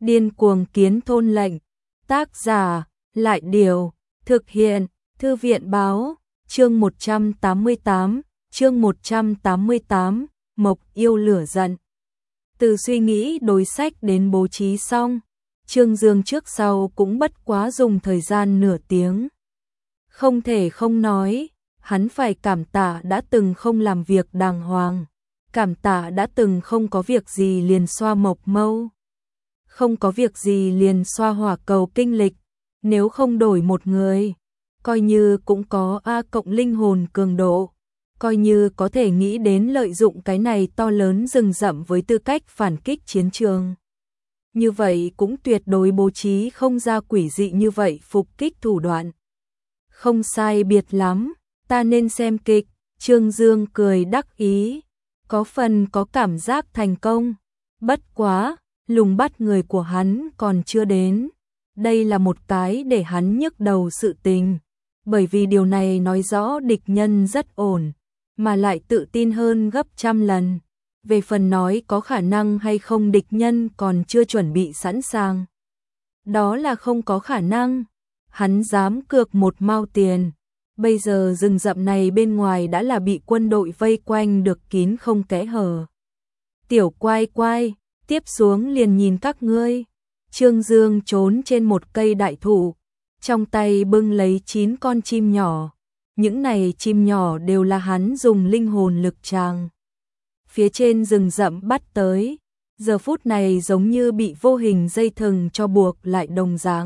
Điên cuồng kiến thôn lệnh. Tác giả, Lại Điều. Thực hiện, Thư viện Báo. Chương 188, Mộc yêu lửa giận. Từ suy nghĩ đối sách đến bố trí xong, Trương Dương trước sau cũng bất quá dùng thời gian nửa tiếng. Không thể không nói, hắn phải cảm tạ đã từng không làm việc đàng hoàng, cảm tạ đã từng không có việc gì liền xoa mộc mâu, không có việc gì liền xoa hỏa cầu kinh lịch, nếu không đổi một người, coi như cũng có A cộng linh hồn cường độ, coi như có thể nghĩ đến lợi dụng cái này to lớn rừng rậm với tư cách phản kích chiến trường. Như vậy cũng tuyệt đối bố trí không ra quỷ dị như vậy phục kích thủ đoạn. Không sai biệt lắm, ta nên xem kịch, Trương Dương cười đắc ý, có phần có cảm giác thành công, bất quá, lùng bắt người của hắn còn chưa đến. Đây là một cái để hắn nhức đầu sự tình, bởi vì điều này nói rõ địch nhân rất ổn, mà lại tự tin hơn gấp trăm lần. Về phần nói có khả năng hay không địch nhân còn chưa chuẩn bị sẵn sàng. Đó là không có khả năng, hắn dám cược một mao tiền. Bây giờ rừng rậm này bên ngoài đã là bị quân đội vây quanh được kín không kẽ hở. Tiểu quai quai, tiếp xuống liền nhìn các ngươi. Trương Dương trốn trên một cây đại thụ, trong tay bưng lấy 9 con chim nhỏ. Những này chim nhỏ đều là hắn dùng linh hồn lực tràng phía trên rừng rậm bắt tới, giờ phút này giống như bị vô hình dây thừng cho buộc lại đồng dạng.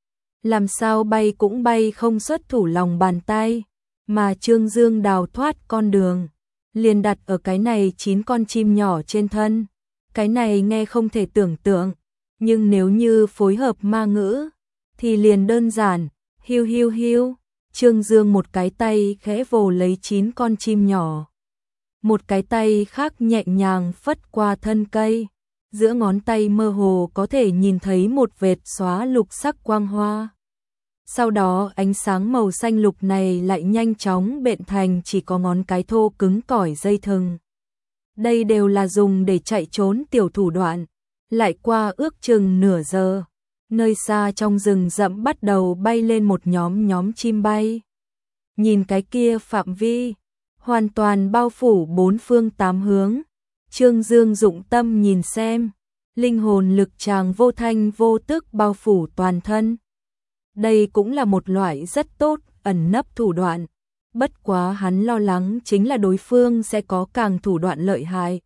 Làm sao bay cũng bay không xuất thủ lòng bàn tay, mà Trương Dương đào thoát con đường, liền đặt ở cái này 9 con chim nhỏ trên thân. Cái này nghe không thể tưởng tượng, nhưng nếu như phối hợp ma ngữ, thì liền đơn giản, hiu hiu hiu. Trương Dương một cái tay khẽ vồ lấy 9 con chim nhỏ. Một cái tay khác nhẹ nhàng phất qua thân cây, giữa ngón tay mơ hồ có thể nhìn thấy một vệt xóa lục sắc quang hoa. Sau đó ánh sáng màu xanh lục này lại nhanh chóng bện thành chỉ có ngón cái thô cứng cỏi dây thừng. Đây đều là dùng để chạy trốn tiểu thủ đoạn. Lại qua ước chừng nửa giờ, nơi xa trong rừng rậm bắt đầu bay lên một nhóm chim bay. Nhìn cái kia phạm vi, hoàn toàn bao phủ 4 phương 8 hướng. Trương Dương dụng tâm nhìn xem, linh hồn lực tràng vô thanh vô tức bao phủ toàn thân. Đây cũng là một loại rất tốt ẩn nấp thủ đoạn, bất quá hắn lo lắng chính là đối phương sẽ có càng thủ đoạn lợi hại.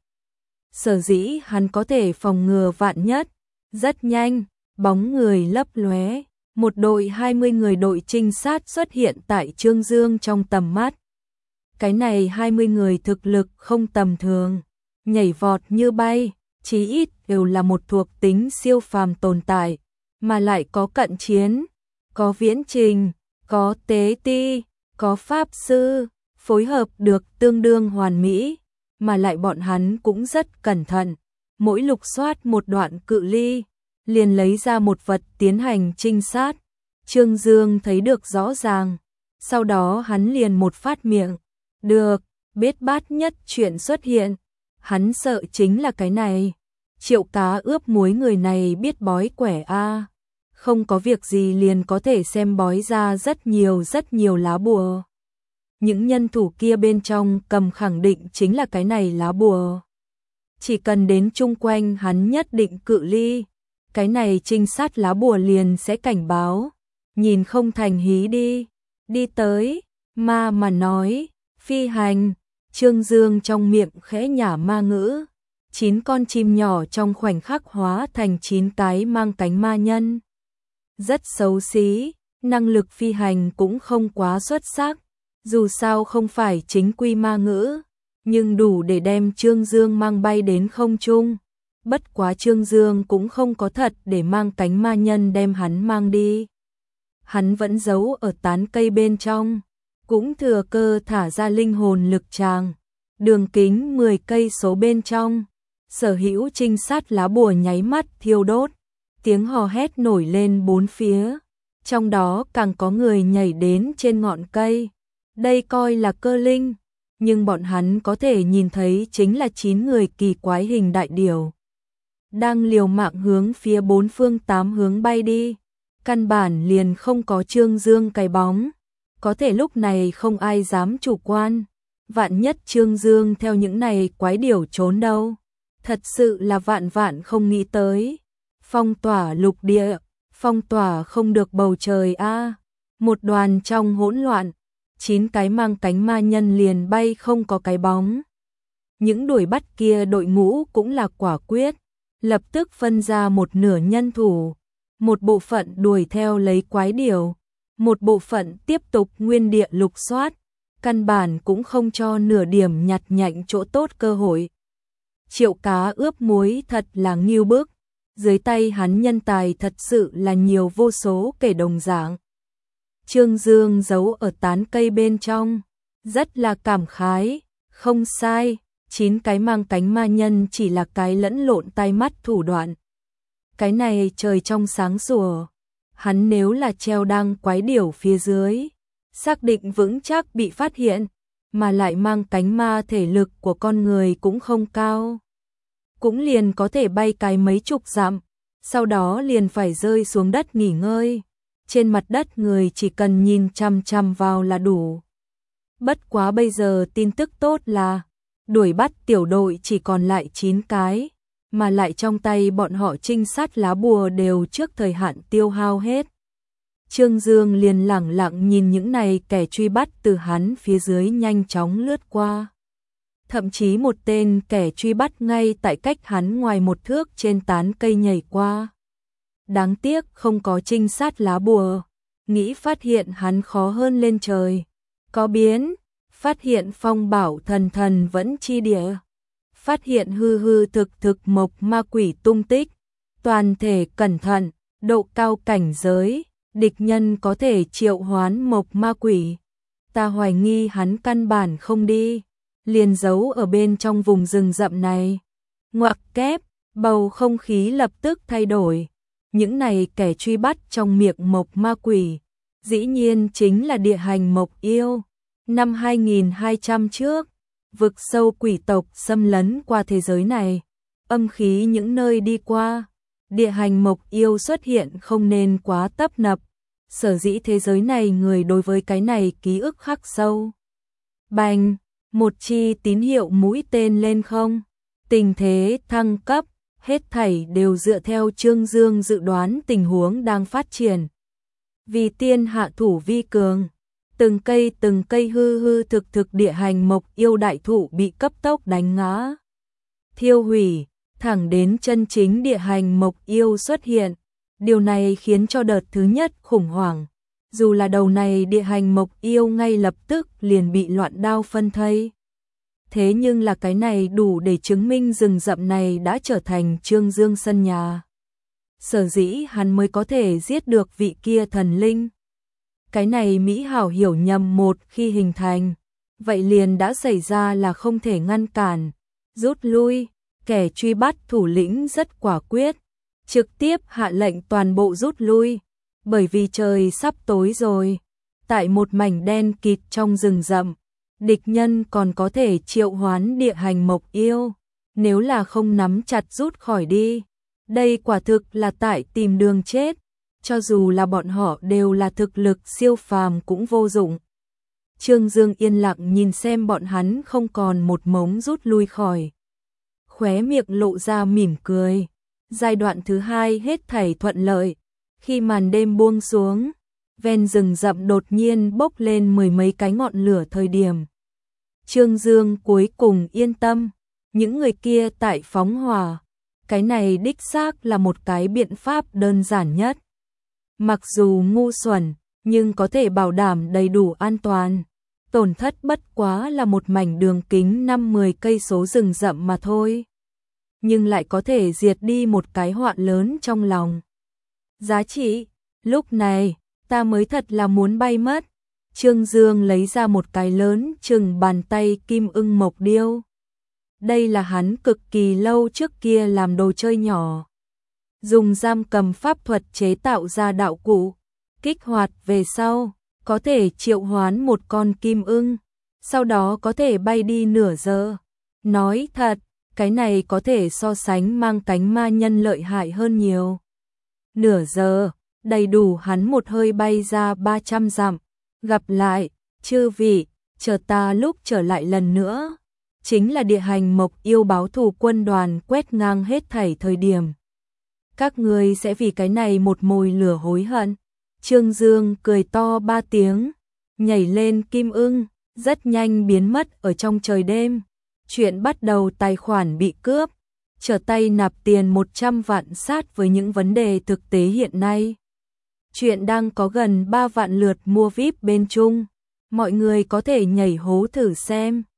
Sở dĩ hắn có thể phòng ngừa vạn nhất. Rất nhanh, bóng người lấp lóe, một đội 20 người đội trinh sát xuất hiện tại Trương Dương trong tầm mắt. Cái này 20 người thực lực không tầm thường, nhảy vọt như bay, chí ít đều là một thuộc tính siêu phàm tồn tại, mà lại có cận chiến, có viễn trình, có tế ti, có pháp sư, phối hợp được tương đương hoàn mỹ, mà lại bọn hắn cũng rất cẩn thận, mỗi lục soát một đoạn cự ly, liền lấy ra một vật tiến hành trinh sát. Trương Dương thấy được rõ ràng, sau đó hắn liền một phát miệng, được, biết bát nhất chuyện xuất hiện, hắn sợ chính là cái này. Triệu cá ướp muối người này biết bói quẻ a, không có việc gì liền có thể xem bói ra rất nhiều lá bùa. Những nhân thủ kia bên trong cầm khẳng định chính là cái này lá bùa. Chỉ cần đến chung quanh hắn nhất định cự ly, cái này trinh sát lá bùa liền sẽ cảnh báo. Nhìn không thành hí đi, đi tới, ma mà nói, phi hành. Trương Dương trong miệng khẽ nhả ma ngữ, 9 con chim nhỏ trong khoảnh khắc hóa thành 9 cái mang cánh ma nhân. Rất xấu xí, năng lực phi hành cũng không quá xuất sắc. Dù sao không phải chính quy ma ngữ, nhưng đủ để đem Trương Dương mang bay đến không trung. Bất quá Trương Dương cũng không có thật để mang cánh ma nhân đem hắn mang đi. Hắn vẫn giấu ở tán cây bên trong, cũng thừa cơ thả ra linh hồn lực tràng. Đường kính 10 cây số bên trong, sở hữu trinh sát lá bùa nháy mắt thiêu đốt, tiếng hò hét nổi lên bốn phía. Trong đó càng có người nhảy đến trên ngọn cây. Đây coi là cơ linh, nhưng bọn hắn có thể nhìn thấy chính là 9 người kỳ quái hình đại điểu. đang liều mạng hướng phía bốn phương tám hướng bay đi. Căn bản liền không có Trương Dương cái bóng, có thể lúc này không ai dám chủ quan. Vạn nhất Trương Dương theo những này quái điểu trốn đâu. Thật sự là vạn vạn không nghĩ tới. Phong tỏa lục địa, phong tỏa không được bầu trời a. Một đoàn trong hỗn loạn, 9 cái mang cánh ma nhân liền bay không có cái bóng. Những đuổi bắt kia đội ngũ cũng là quả quyết, lập tức phân ra một nửa nhân thủ, một bộ phận đuổi theo lấy quái điểu, một bộ phận tiếp tục nguyên địa lục soát, căn bản cũng không cho nửa điểm nhặt nhạnh chỗ tốt cơ hội. Triệu Cá ướp muối thật là nghiêu bức, dưới tay hắn nhân tài thật sự là nhiều vô số kể đồng dạng. Trương Dương giấu ở tán cây bên trong, rất là cảm khái, không sai, 9 cái mang cánh ma nhân chỉ là cái lẫn lộn tai mắt thủ đoạn. Cái này trời trong sáng sủa, hắn nếu là treo đăng quái điểu phía dưới, xác định vững chắc bị phát hiện, mà lại mang cánh ma thể lực của con người cũng không cao. Cũng liền có thể bay cái mấy chục dặm, sau đó liền phải rơi xuống đất nghỉ ngơi. Trên mặt đất người chỉ cần nhìn chằm chằm vào là đủ. Bất quá bây giờ tin tức tốt là đuổi bắt tiểu đội chỉ còn lại 9 cái, mà lại trong tay bọn họ trinh sát lá bùa đều trước thời hạn tiêu hao hết. Trương Dương liền lẳng lặng nhìn những này kẻ truy bắt từ hắn phía dưới nhanh chóng lướt qua. Thậm chí một tên kẻ truy bắt ngay tại cách hắn ngoài một thước trên tán cây nhảy qua. Đáng tiếc không có trinh sát lá bùa, nghĩ phát hiện hắn khó hơn lên trời. Có biến, phát hiện phong bảo thần thần vẫn chi địa, phát hiện hư hư thực thực mộc ma quỷ tung tích, toàn thể cẩn thận, độ cao cảnh giới, địch nhân có thể triệu hoán mộc ma quỷ. Ta hoài nghi hắn căn bản không đi, liền giấu ở bên trong vùng rừng rậm này. Ngoặc kép, bầu không khí lập tức thay đổi. Những này kẻ truy bắt trong miệng mộc ma quỷ, dĩ nhiên chính là địa hành mộc yêu. Năm 2200 trước, vực sâu quỷ tộc xâm lấn qua thế giới này, âm khí những nơi đi qua, địa hành mộc yêu xuất hiện không nên quá tấp nập, sở dĩ thế giới này người đối với cái này ký ức khắc sâu. Bành, một chi tín hiệu mũi tên lên không, tình thế thăng cấp, hết thảy đều dựa theo Trương Dương dự đoán tình huống đang phát triển. Vì tiên hạ thủ vi cường, từng cây hư hư thực thực địa hành mộc yêu đại thụ bị cấp tốc đánh ngã, thiêu hủy, thẳng đến chân chính địa hành mộc yêu xuất hiện. Điều này khiến cho đợt thứ nhất khủng hoảng, dù là đầu này địa hành mộc yêu ngay lập tức liền bị loạn đao phân thây. Thế nhưng là cái này đủ để chứng minh rừng rậm này đã trở thành Trương Dương sân nhà. Sở dĩ hắn mới có thể giết được vị kia thần linh. Cái này mỹ hảo hiểu nhầm một khi hình thành, vậy liền đã xảy ra là không thể ngăn cản. Rút lui, kẻ truy bắt thủ lĩnh rất quả quyết, trực tiếp hạ lệnh toàn bộ rút lui, bởi vì trời sắp tối rồi. Tại một mảnh đen kịt trong rừng rậm, địch nhân còn có thể triệu hoán địa hành mộc yêu, nếu là không nắm chặt rút khỏi đi, đây quả thực là tại tìm đường chết, cho dù là bọn họ đều là thực lực siêu phàm cũng vô dụng. Trương Dương yên lặng nhìn xem bọn hắn không còn một mống rút lui khỏi, khóe miệng lộ ra mỉm cười. Giai đoạn thứ hai hết thảy thuận lợi, khi màn đêm buông xuống, ven rừng rậm đột nhiên bốc lên mười mấy cái ngọn lửa thời điểm. Trương Dương cuối cùng yên tâm, những người kia tại phóng hỏa, cái này đích xác là một cái biện pháp đơn giản nhất. Mặc dù ngu xuẩn, nhưng có thể bảo đảm đầy đủ an toàn. Tổn thất bất quá là một mảnh đường kính 5-10 cây số rừng rậm mà thôi, nhưng lại có thể diệt đi một cái họa lớn trong lòng. Giá trị, lúc này, ta mới thật là muốn bay mất. Trương Dương lấy ra một cái lớn chừng bàn tay kim ưng mộc điêu. Đây là hắn cực kỳ lâu trước kia làm đồ chơi nhỏ, dùng giam cầm pháp thuật chế tạo ra đạo cụ, kích hoạt về sau, có thể triệu hoán một con kim ưng, sau đó có thể bay đi nửa giờ. Nói thật, cái này có thể so sánh mang cánh ma nhân lợi hại hơn nhiều. Nửa giờ, đầy đủ hắn một hơi bay ra 300 dặm. Gặp lại, chư vị, chờ ta lúc trở lại lần nữa. Chính là địa hành mộc yêu báo thù quân đoàn quét ngang hết thảy thời điểm. Các ngươi sẽ vì cái này một mồi lửa hối hận. Trương Dương cười to 3 tiếng, nhảy lên kim ưng, rất nhanh biến mất ở trong trời đêm. Chuyện bắt đầu tài khoản bị cướp, trở tay nạp tiền 100 vạn sát với những vấn đề thực tế hiện nay. Chuyện đang có gần 3 vạn lượt mua VIP bên Trung, mọi người có thể nhảy hố thử xem.